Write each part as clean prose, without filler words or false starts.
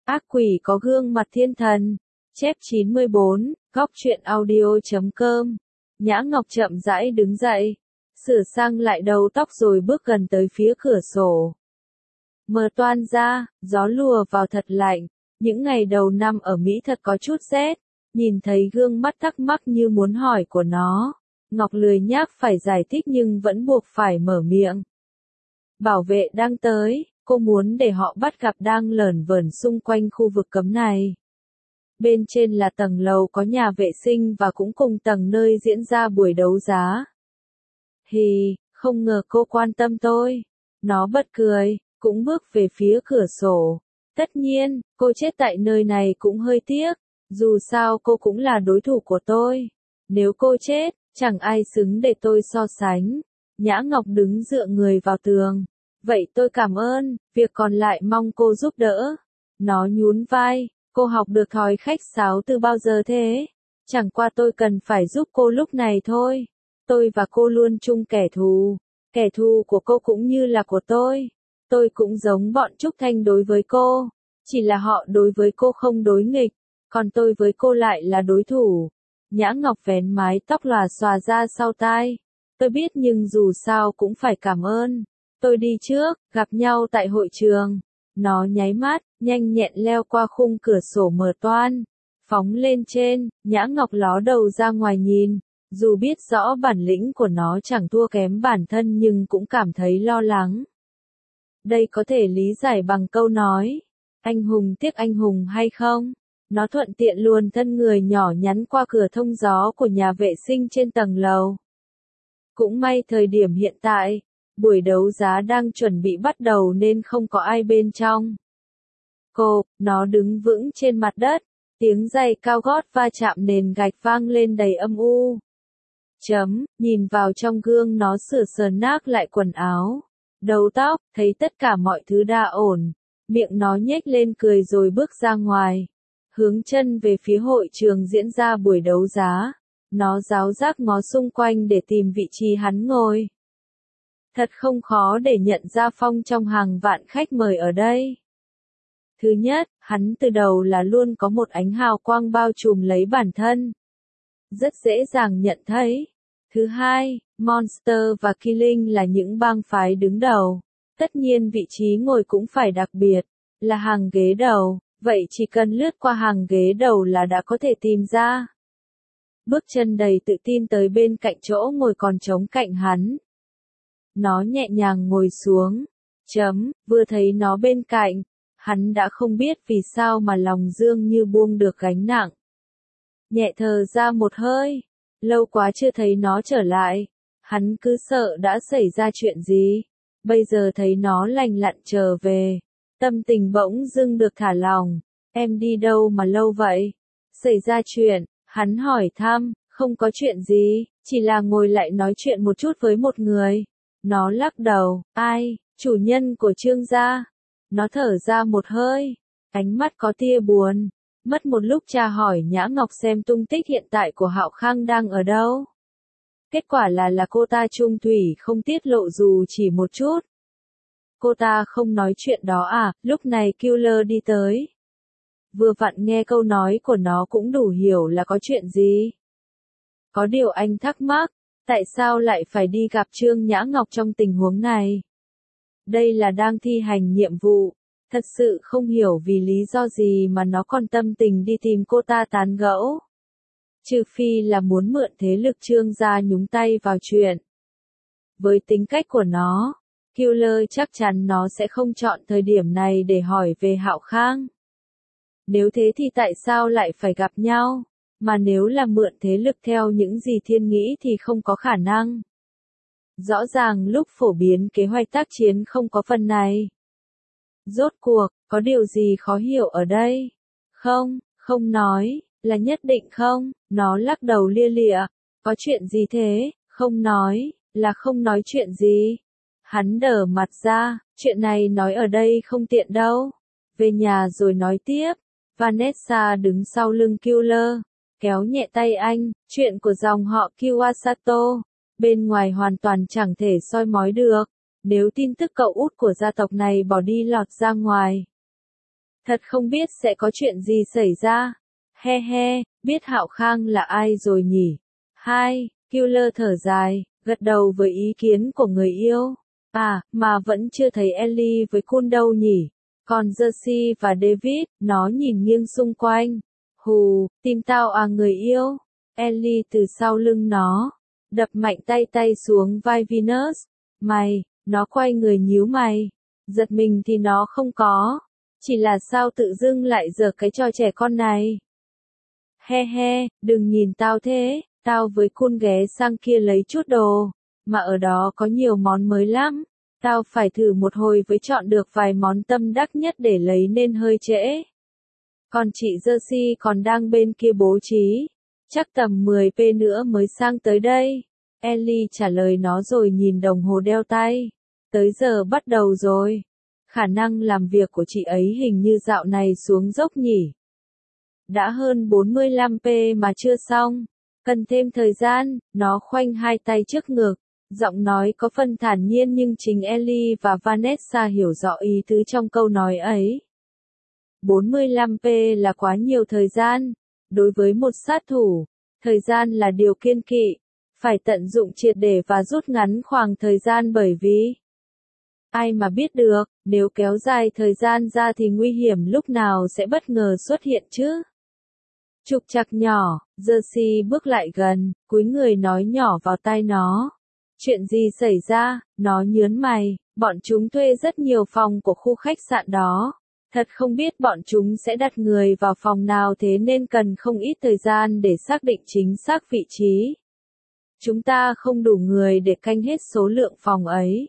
Ác quỷ có gương mặt thiên thần. Chép 94, góc truyện audio.com. Nhã Ngọc chậm rãi đứng dậy, sửa sang lại đầu tóc rồi bước gần tới phía cửa sổ. Mở toan ra, gió lùa vào thật lạnh. Những ngày đầu năm ở Mỹ thật có chút rét. Nhìn thấy gương mắt thắc mắc như muốn hỏi của nó, Ngọc lười nhác phải giải thích nhưng vẫn buộc phải mở miệng. Bảo vệ đang tới, cô muốn để họ bắt gặp đang lởn vởn xung quanh khu vực cấm này. Bên trên là tầng lầu có nhà vệ sinh và cũng cùng tầng nơi diễn ra buổi đấu giá. Hì, không ngờ cô quan tâm tôi. Nó bật cười, cũng bước về phía cửa sổ. Tất nhiên, cô chết tại nơi này cũng hơi tiếc. Dù sao cô cũng là đối thủ của tôi. Nếu cô chết, chẳng ai xứng để tôi so sánh. Nhã Ngọc đứng dựa người vào tường. Vậy tôi cảm ơn, việc còn lại mong cô giúp đỡ. Nó nhún vai, cô học được thói khách sáo từ bao giờ thế? Chẳng qua tôi cần phải giúp cô lúc này thôi. Tôi và cô luôn chung kẻ thù. Kẻ thù của cô cũng như là của tôi. Tôi cũng giống bọn Trúc Thanh đối với cô. Chỉ là họ đối với cô không đối nghịch. Còn tôi với cô lại là đối thủ. Nhã Ngọc vén mái tóc lòa xòa ra sau tai. Tôi biết nhưng dù sao cũng phải cảm ơn. Tôi đi trước, gặp nhau tại hội trường. Nó nháy mắt, nhanh nhẹn leo qua khung cửa sổ mở toan. Phóng lên trên, Nhã Ngọc ló đầu ra ngoài nhìn. Dù biết rõ bản lĩnh của nó chẳng thua kém bản thân nhưng cũng cảm thấy lo lắng. Đây có thể lý giải bằng câu nói. Anh hùng tiếc anh hùng hay không? Nó thuận tiện luồn thân người nhỏ nhắn qua cửa thông gió của nhà vệ sinh trên tầng lầu. Cũng may thời điểm hiện tại, buổi đấu giá đang chuẩn bị bắt đầu nên không có ai bên trong. Nó đứng vững trên mặt đất, tiếng giày cao gót va chạm nền gạch vang lên đầy âm u. Nhìn vào trong gương nó sửa sờn nát lại quần áo, đầu tóc, thấy tất cả mọi thứ đã ổn. Miệng nó nhếch lên cười rồi bước ra ngoài. Hướng chân về phía hội trường diễn ra buổi đấu giá. Nó ráo rác ngó xung quanh để tìm vị trí hắn ngồi. Thật không khó để nhận ra Phong trong hàng vạn khách mời ở đây. Thứ nhất, hắn từ đầu là luôn có một ánh hào quang bao trùm lấy bản thân. Rất dễ dàng nhận thấy. Thứ hai, Monster và Killing là những bang phái đứng đầu. Tất nhiên vị trí ngồi cũng phải đặc biệt, là hàng ghế đầu, vậy chỉ cần lướt qua hàng ghế đầu là đã có thể tìm ra. Bước chân đầy tự tin tới bên cạnh chỗ ngồi còn trống cạnh hắn. Nó nhẹ nhàng ngồi xuống. Vừa thấy nó bên cạnh, hắn đã không biết vì sao mà lòng dương như buông được gánh nặng. Nhẹ thở ra một hơi, lâu quá chưa thấy nó trở lại, hắn cứ sợ đã xảy ra chuyện gì. Bây giờ thấy nó lành lặn trở về, tâm tình bỗng dưng được thả lỏng. Em đi đâu mà lâu vậy? Xảy ra chuyện, hắn hỏi thăm, không có chuyện gì, chỉ là ngồi lại nói chuyện một chút với một người. Nó lắc đầu, ai, chủ nhân của Trương gia. Nó thở ra một hơi, ánh mắt có tia buồn. Mất một lúc tra hỏi Nhã Ngọc xem tung tích hiện tại của Hạo Khang đang ở đâu. Kết quả là cô ta trung thủy không tiết lộ dù chỉ một chút. Cô ta không nói chuyện đó à? Lúc này Killer đi tới. Vừa vặn nghe câu nói của nó cũng đủ hiểu là có chuyện gì. Có điều anh thắc mắc, tại sao lại phải đi gặp Trương Nhã Ngọc trong tình huống này? Đây là đang thi hành nhiệm vụ, thật sự không hiểu vì lý do gì mà nó còn tâm tình đi tìm cô ta tán gẫu. Trừ phi là muốn mượn thế lực Trương gia nhúng tay vào chuyện. Với tính cách của nó, Killer chắc chắn nó sẽ không chọn thời điểm này để hỏi về Hạo Khang. Nếu thế thì tại sao lại phải gặp nhau? Mà nếu là mượn thế lực theo những gì Thiên nghĩ thì không có khả năng. Rõ ràng lúc phổ biến kế hoạch tác chiến không có phần này. Rốt cuộc, có điều gì khó hiểu ở đây? Không nói, là nhất định không? Nó lắc đầu lia lịa. Có chuyện gì thế? Không nói, là không nói chuyện gì? Hắn đờ mặt ra, chuyện này nói ở đây không tiện đâu. Về nhà rồi nói tiếp. Vanessa đứng sau lưng Killer, kéo nhẹ tay anh, chuyện của dòng họ Kiwasato, bên ngoài hoàn toàn chẳng thể soi mói được. Nếu tin tức cậu út của gia tộc này bỏ đi lọt ra ngoài, Thật không biết sẽ có chuyện gì xảy ra. He he, biết Hạo Khang là ai rồi nhỉ? Hai, Killer thở dài, gật đầu với ý kiến của người yêu. À, mà vẫn chưa thấy Ellie với Kun đâu nhỉ? Còn Jersey và David, nó nhìn nghiêng xung quanh. Hù, tìm tao à người yêu? Ellie từ sau lưng nó, đập mạnh tay xuống vai Venus. Mày, nó quay người nhíu mày. Giật mình thì nó không có. Chỉ là sao tự dưng lại giở cái trò trẻ con này. He he, đừng nhìn tao thế, tao với Kun ghé sang kia lấy chút đồ, mà ở đó có nhiều món mới lắm. Tao phải thử một hồi với chọn được vài món tâm đắc nhất để lấy nên hơi trễ. Còn chị Jersey còn đang bên kia bố trí. Chắc tầm 10p nữa mới sang tới đây. Ellie trả lời nó rồi nhìn đồng hồ đeo tay. Tới giờ bắt đầu rồi. Khả năng làm việc của chị ấy hình như dạo này xuống dốc nhỉ. Đã hơn 45p mà chưa xong. Cần thêm thời gian, nó khoanh hai tay trước ngực. Giọng nói có phần thản nhiên nhưng chính Ellie và Vanessa hiểu rõ ý tứ trong câu nói ấy. 45p là quá nhiều thời gian. Đối với một sát thủ, thời gian là điều kiêng kỵ. Phải tận dụng triệt để và rút ngắn khoảng thời gian bởi vì ai mà biết được, nếu kéo dài thời gian ra thì nguy hiểm lúc nào sẽ bất ngờ xuất hiện chứ. Trục trặc nhỏ, Jersey bước lại gần, cúi người nói nhỏ vào tai nó. Chuyện gì xảy ra, nó nhớn mày, bọn chúng thuê rất nhiều phòng của khu khách sạn đó. Thật không biết bọn chúng sẽ đặt người vào phòng nào thế nên cần không ít thời gian để xác định chính xác vị trí. Chúng ta không đủ người để canh hết số lượng phòng ấy.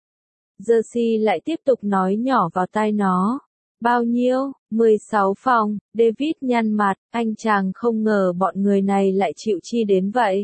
Jersey lại tiếp tục nói nhỏ vào tai nó. Bao nhiêu? 16 phòng, David nhăn mặt, anh chàng không ngờ bọn người này lại chịu chi đến vậy.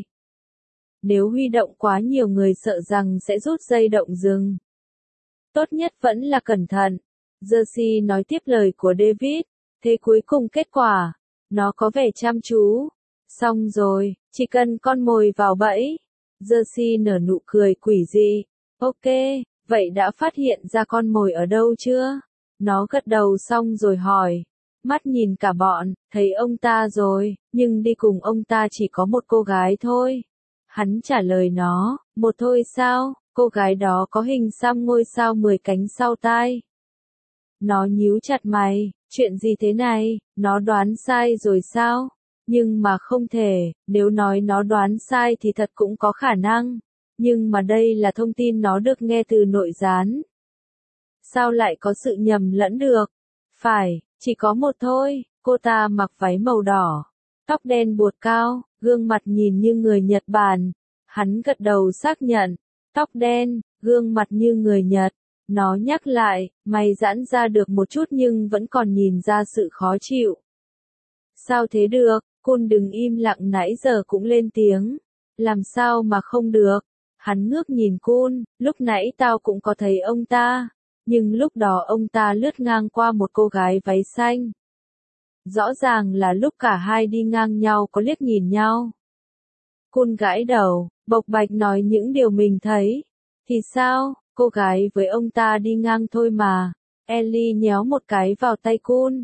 Nếu huy động quá nhiều người sợ rằng sẽ rút dây động rừng. Tốt nhất vẫn là cẩn thận. Jersey nói tiếp lời của David, thế cuối cùng kết quả, nó có vẻ chăm chú. Xong rồi, chỉ cần con mồi vào bẫy. Jersey nở nụ cười quỷ dị. Ok, vậy đã phát hiện ra con mồi ở đâu chưa? Nó gật đầu xong rồi hỏi. Mắt nhìn cả bọn, thấy ông ta rồi, nhưng đi cùng ông ta chỉ có một cô gái thôi. Hắn trả lời nó, một thôi sao, cô gái đó có hình xăm ngôi sao 10 cánh sau tai. Nó nhíu chặt mày, chuyện gì thế này, nó đoán sai rồi sao? Nhưng mà không thể, nếu nói nó đoán sai thì thật cũng có khả năng. Nhưng mà đây là thông tin nó được nghe từ nội gián. Sao lại có sự nhầm lẫn được? Phải, chỉ có một thôi, cô ta mặc váy màu đỏ, tóc đen buột cao, gương mặt nhìn như người Nhật Bản. Hắn gật đầu xác nhận, tóc đen, gương mặt như người Nhật. Nó nhắc lại, mày giãn ra được một chút nhưng vẫn còn nhìn ra sự khó chịu. Sao thế được, Kun đừng im lặng nãy giờ cũng lên tiếng. Làm sao mà không được? Hắn ngước nhìn Kun, lúc nãy tao cũng có thấy ông ta. Nhưng lúc đó ông ta lướt ngang qua một cô gái váy xanh. Rõ ràng là lúc cả hai đi ngang nhau có liếc nhìn nhau. Kun gãi đầu, bộc bạch nói những điều mình thấy. Thì sao, cô gái với ông ta đi ngang thôi mà. Ellie nhéo một cái vào tay Kun.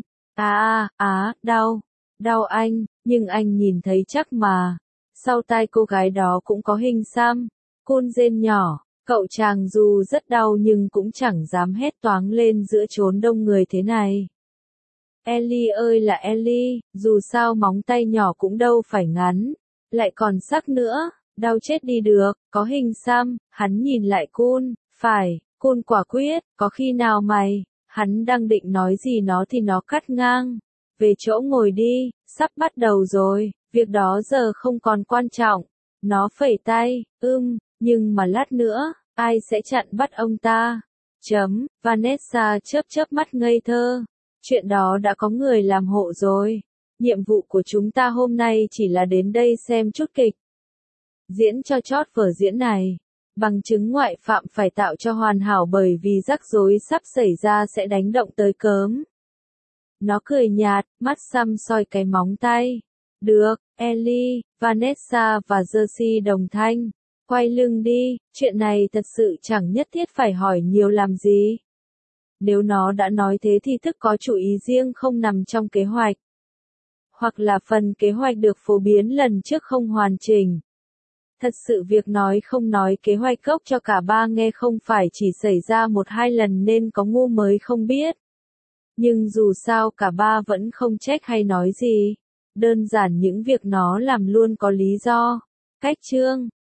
Đau anh, nhưng anh nhìn thấy chắc mà. Sau tai cô gái đó cũng có hình xăm. Kun rên nhỏ. Cậu chàng dù rất đau nhưng cũng chẳng dám hét toáng lên giữa chốn đông người thế này. Ellie ơi là Ellie, dù sao móng tay nhỏ cũng đâu phải ngắn, lại còn sắc nữa, đau chết đi được, có hình xăm. Hắn nhìn lại Kun, phải, Kun quả quyết, có khi nào mày, hắn đang định nói gì nó thì nó cắt ngang. Về chỗ ngồi đi, sắp bắt đầu rồi, việc đó giờ không còn quan trọng. Nó phẩy tay, nhưng mà lát nữa, ai sẽ chặn bắt ông ta? Vanessa chớp mắt ngây thơ. Chuyện đó đã có người làm hộ rồi. Nhiệm vụ của chúng ta hôm nay chỉ là đến đây xem chút kịch. Diễn cho chót vở diễn này. Bằng chứng ngoại phạm phải tạo cho hoàn hảo bởi vì rắc rối sắp xảy ra sẽ đánh động tới cớm. Nó cười nhạt, mắt săm soi cái móng tay. Được, Ellie, Vanessa và Jersey đồng thanh. Quay lưng đi, chuyện này thật sự chẳng nhất thiết phải hỏi nhiều làm gì. Nếu nó đã nói thế thì thức có chủ ý riêng không nằm trong kế hoạch. Hoặc là phần kế hoạch được phổ biến lần trước không hoàn chỉnh. Thật sự việc nói không nói kế hoạch gốc cho cả ba nghe không phải chỉ xảy ra một hai lần nên có ngu mới không biết. Nhưng dù sao cả ba vẫn không trách hay nói gì. Đơn giản những việc nó làm luôn có lý do. Cách chương